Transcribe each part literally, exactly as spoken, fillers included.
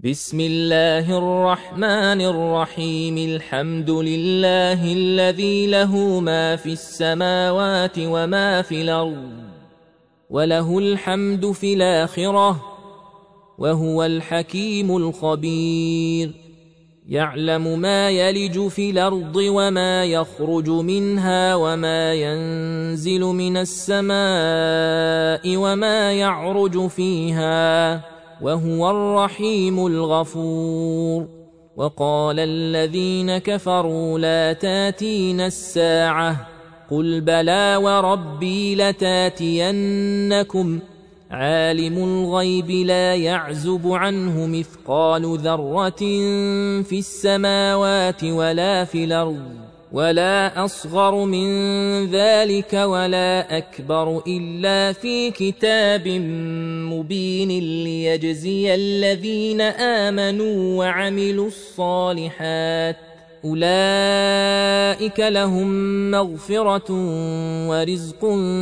بسم الله الرحمن الرحيم. الحمد لله الذي له ما في السماوات وما في الأرض وله الحمد في الآخرة وهو الحكيم الخبير. يعلم ما يلج في الأرض وما يخرج منها وما ينزل من السماء وما يعرج فيها وهو الرحيم الغفور. وقال الذين كفروا لا تاتينا الساعة قل بلى وربي لتاتينكم عالم الغيب لا يعزب عنه مثقال ذرة في السماوات ولا في الأرض ولا أصغر من ذلك ولا أكبر إلا في كتاب مبين ليجزي الذين آمنوا وعملوا الصالحات أولئك لهم مغفرة ورزق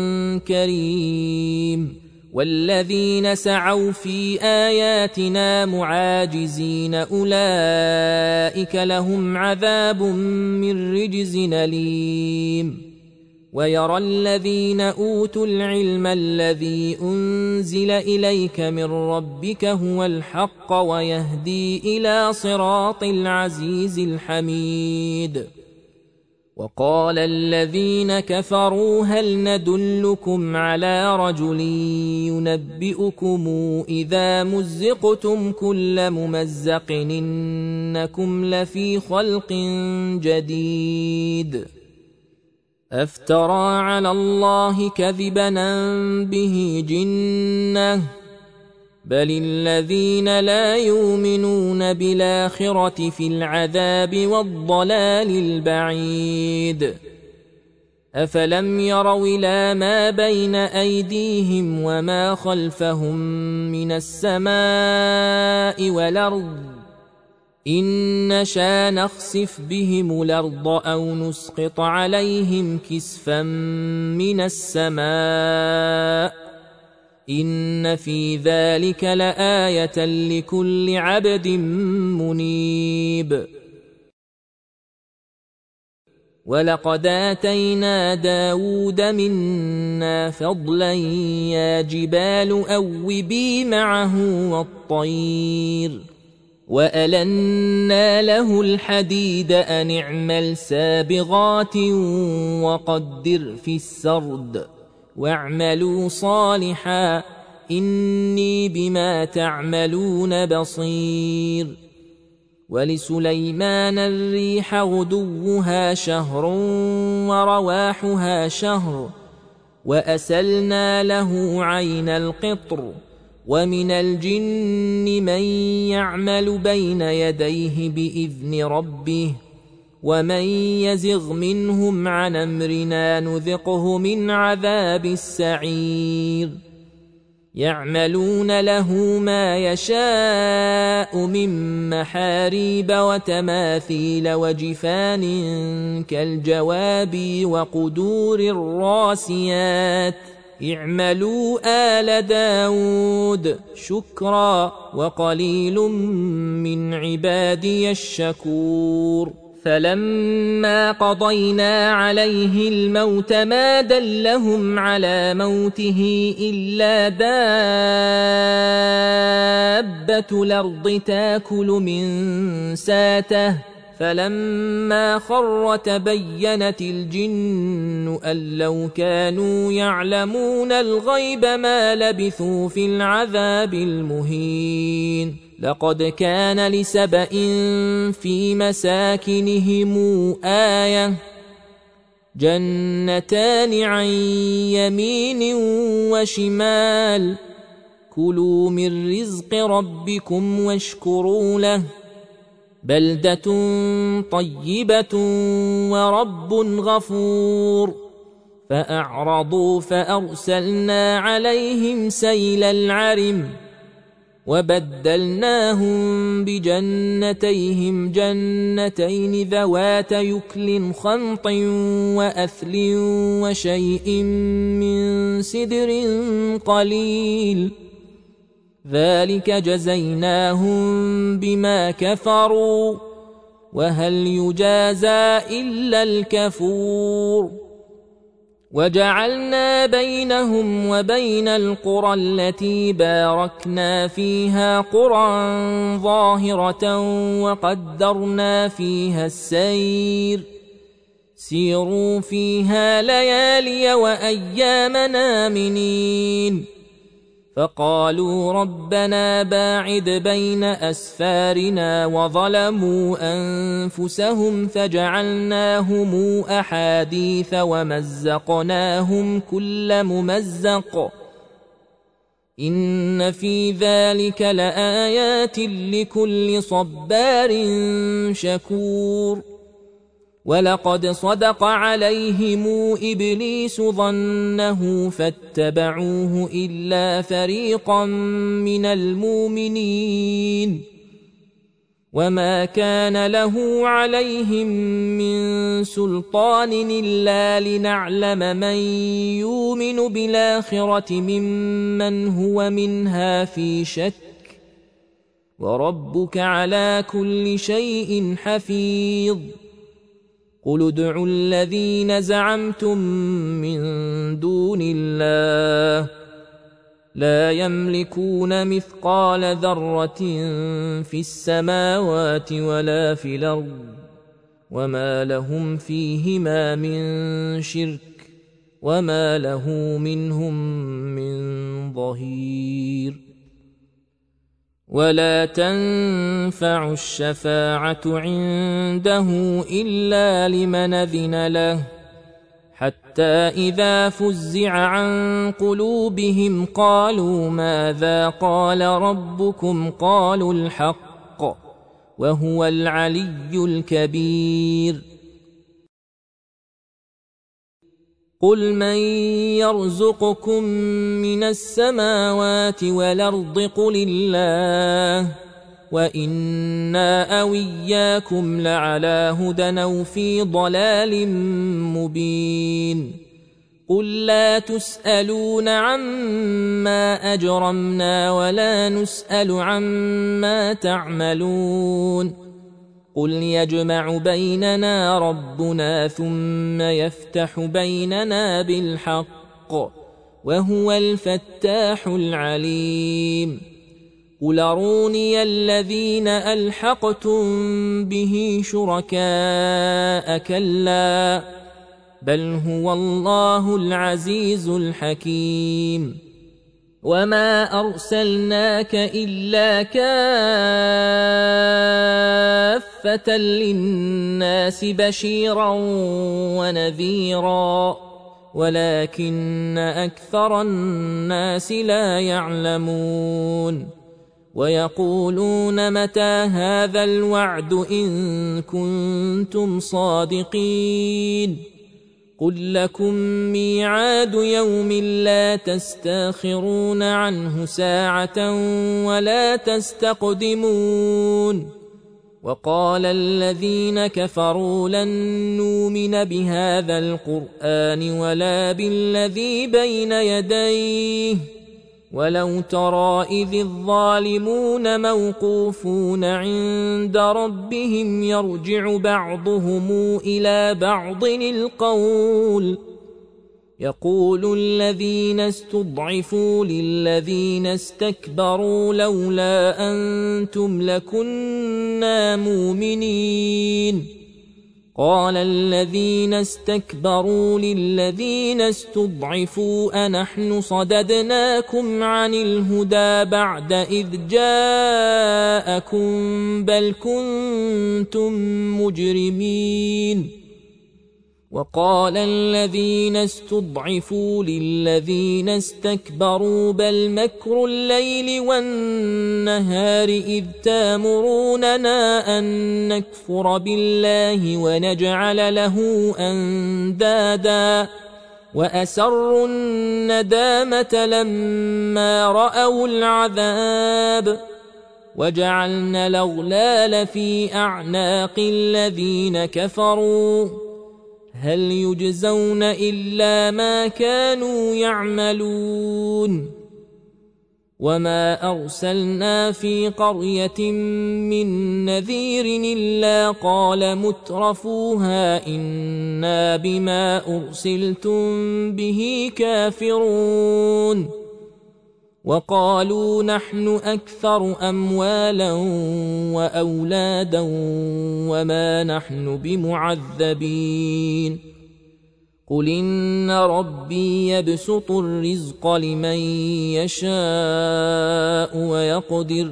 كريم. والذين سعوا في آياتنا معاجزين أولئك لهم عذاب من رجز أليم. ويرى الذين أوتوا العلم الذي أنزل إليك من ربك هو الحق ويهدي إلى صراط العزيز الحميد. وقال الذين كفروا هل ندلكم على رجل ينبئكم إذا مزقتم كل ممزق إنكم لفي خلق جديد أفترى على الله كذبا به جنة بل الذين لا يؤمنون بالآخرة في العذاب والضلال البعيد. أفلم يروا إلى ما بين أيديهم وما خلفهم من السماء والأرض إن نشأ نخسف بهم الأرض أو نسقط عليهم كسفا من السماء إن في ذلك لآية لكل عبد منيب. ولقد آتينا داود منا فضلا يا جبال أوبي معه والطير وألنا له الحديد أن اعمل سابغات وقدر في السرد واعملوا صالحا إني بما تعملون بصير. ولسليمان الريح غدوها شهر ورواحها شهر وأسلنا له عين القطر ومن الجن من يعمل بين يديه بإذن ربه ومن يزغ منهم عن أمرنا نذقه من عذاب السعير. يعملون له ما يشاء من محاريب وتماثيل وجفان كالجواب وقدور الراسيات اعملوا آل داود شكرا وقليل من عبادي الشكور. فلما قضينا عليه الموت ما دلهم على موته إلا دابة الأرض تاكل من ساته فلما خر تبينت الجن أن لو كانوا يعلمون الغيب ما لبثوا في العذاب المهين. لقد كان لسبإ في مساكنهم آية جنتان عن يمين وشمال كلوا من رزق ربكم واشكروا له بلدة طيبة ورب غفور. فأعرضوا فأرسلنا عليهم سيل العرم وبدلناهم بجنتيهم جنتين ذوات يكل خمط وأثل وشيء من سدر قليل ذلك جزيناهم بما كفروا وهل يجازى إلا الكفور وجعلنا بينهم وبين القرى التي باركنا فيها قرى ظاهرة وقدرنا فيها السير سيروا فيها ليالي وأياما آمنين فقالوا ربنا باعد بين أسفارنا وظلموا أنفسهم فجعلناهم أحاديث ومزقناهم كل ممزق إن في ذلك لآيات لكل صبار شكور ولقد صدق عليهم إبليس ظنه فاتبعوه إلا فريقا من المؤمنين وما كان له عليهم من سلطان إلا لنعلم من يؤمن بالآخرة ممن هو منها في شك وربك على كل شيء حفيظ قل ادعوا الذين زعمتم من دون الله لا يملكون مثقال ذرة في السماوات ولا في الأرض وما لهم فيهما من شرك وما له منهم من ظهير ولا تنفع الشفاعة عنده إلا لمن أذن له حتى إذا فزع عن قلوبهم قالوا ماذا قال ربكم قالوا الحق وهو العلي الكبير قل من يرزقكم من السماوات والأرض قل الله وإنا أو إياكم لعلى هدى أو في ضلال مبين قل لا تسألون عما أجرمنا ولا نسأل عما تعملون قل يجمع بيننا ربنا ثم يفتح بيننا بالحق وهو الفتاح العليم قل أروني الذين ألحقتم به شركاء كلا بل هو الله العزيز الحكيم وما أرسلناك إلا كافة للناس بشيرا ونذيرا ولكن أكثر الناس لا يعلمون ويقولون متى هذا الوعد إن كنتم صادقين قل لكم ميعاد يوم لا تستاخرون عنه ساعة ولا تستقدمون وقال الذين كفروا لن نؤمن بهذا القرآن ولا بالذي بين يديه ولو ترى إذ الظالمون موقوفون عند ربهم يرجع بعضهم إلى بعض القول يقول الذين استضعفوا للذين استكبروا لولا أنتم لكنا مؤمنين قال الذين استكبروا للذين استضعفوا أنحن صددناكم عن الهدى بعد إذ جاءكم بل كنتم مجرمين وقال الذين استضعفوا للذين استكبروا بل مكر الليل والنهار إذ تامروننا أن نكفر بالله ونجعل له أندادا وأسروا الندامة لما رأوا العذاب وجعلنا الأغلال في أعناق الذين كفروا هل يجزون إلا ما كانوا يعملون وما أرسلنا في قرية من نذير إلا قال مترفوها إنا بما أرسلتم به كافرون وقالوا نحن أكثر أموالا وأولادا وما نحن بمعذبين قل إن ربي يبسط الرزق لمن يشاء ويقدر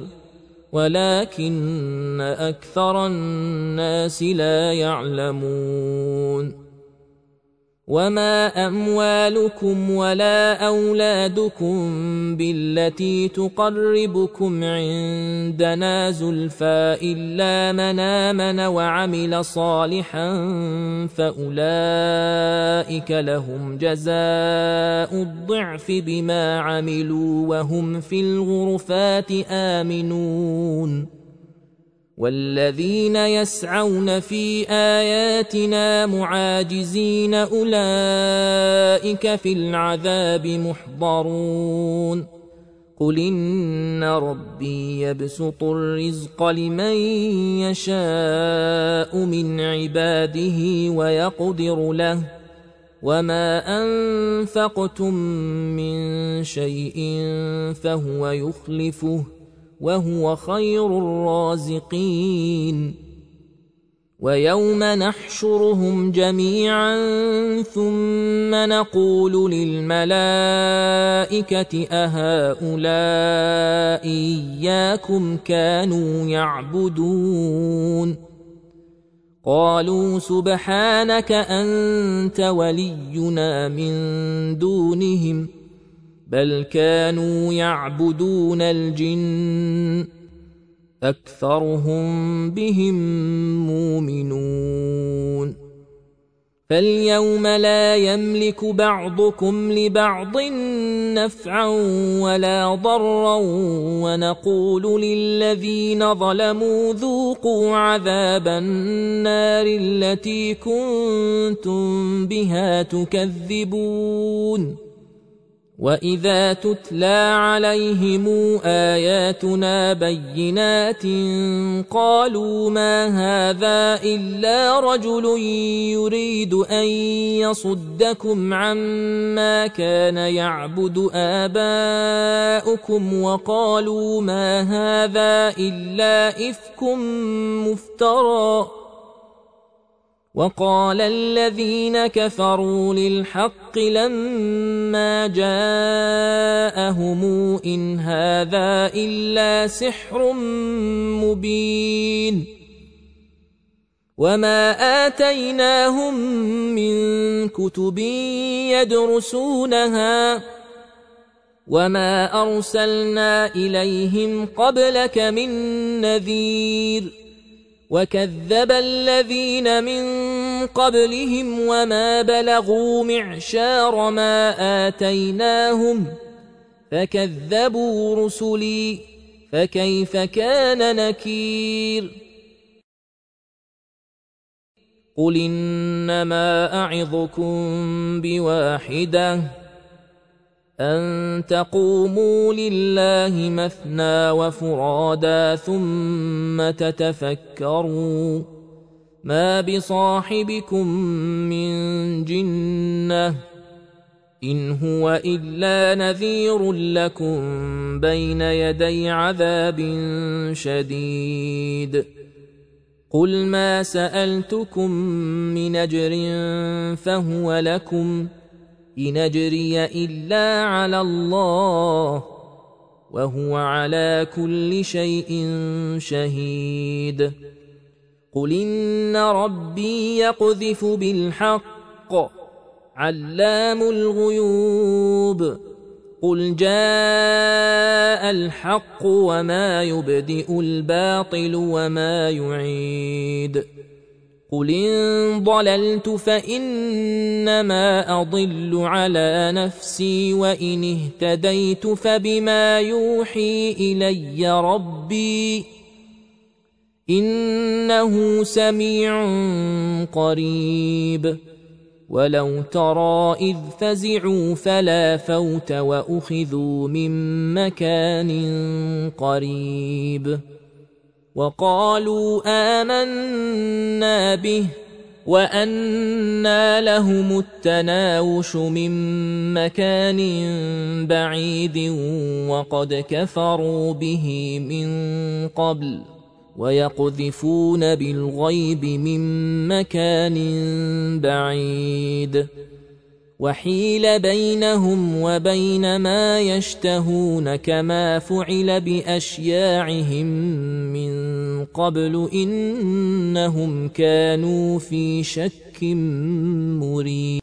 ولكن أكثر الناس لا يعلمون وما أموالكم ولا أولادكم بالتي تقربكم عندنا زلفى إلا من آمن وعمل صالحا فأولئك لهم جزاء الضعف بما عملوا وهم في الغرفات آمنون والذين يسعون في آياتنا معاجزين أولئك في العذاب محضرون قل إن ربي يبسط الرزق لمن يشاء من عباده ويقدر له وما أنفقتم من شيء فهو يخلفه وهو خير الرازقين ويوم نحشرهم جميعا ثم نقول للملائكة أهؤلاء إياكم كانوا يعبدون قالوا سبحانك أنت ولينا من دونهم بل كانوا يعبدون الجن أكثرهم بهم مؤمنون فاليوم لا يملك بعضكم لبعض نفعا ولا ضرا ونقول للذين ظلموا ذوقوا عذاب النار التي كنتم بها تكذبون وإذا تتلى عليهم آياتنا بينات قالوا ما هذا إلا رجل يريد أن يصدكم عما كان يعبد آباؤكم وقالوا ما هذا إلا إفك مفترى وقال الذين كفروا للحق لما جاءهم إن هذا إلا سحر مبين وما آتيناهم من كتب يدرسونها وما أرسلنا إليهم قبلك من نذير وكذب الذين من قبلهم وما بلغوا معشار ما آتيناهم فكذبوا رسلي فكيف كان نكير قل إنما أعظكم بواحدة أن تقوموا لله مثنى وفرادا ثم تتفكروا ما بصاحبكم من جنة إن هو إلا نذير لكم بين يدي عذاب شديد قل ما سألتكم من أجر فهو لكم إن أجري إلا على الله وهو على كل شيء شهيد قل إن ربي يقذف بالحق علام الغيوب قل جاء الحق وما يبدئ الباطل وما يعيد قل إن ضللت فإنما أضل على نفسي وإن اهتديت فبما يوحي إلي ربي إنه سميع قريب ولو ترى إذ فزعوا فلا فوت وأخذوا من مكان قريب وقالوا آمنا به وأنى لهم التناوش من مكان بعيد وقد كفروا به من قبل ويقذفون بالغيب من مكان بعيد وحيل بينهم وبين ما يشتهون كما فعل بأشياعهم من قبل إنهم كانوا في شك مريب.